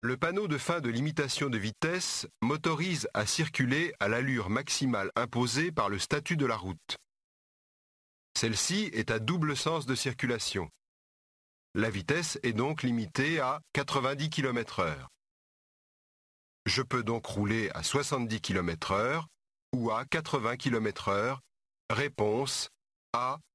Le panneau de fin de limitation de vitesse m'autorise à circuler à l'allure maximale imposée par le statut de la route. Celle-ci est à double sens de circulation. La vitesse est donc limitée à 90 km/h. Je peux donc rouler à 70 km/h ou à 80 km/h. Réponse A.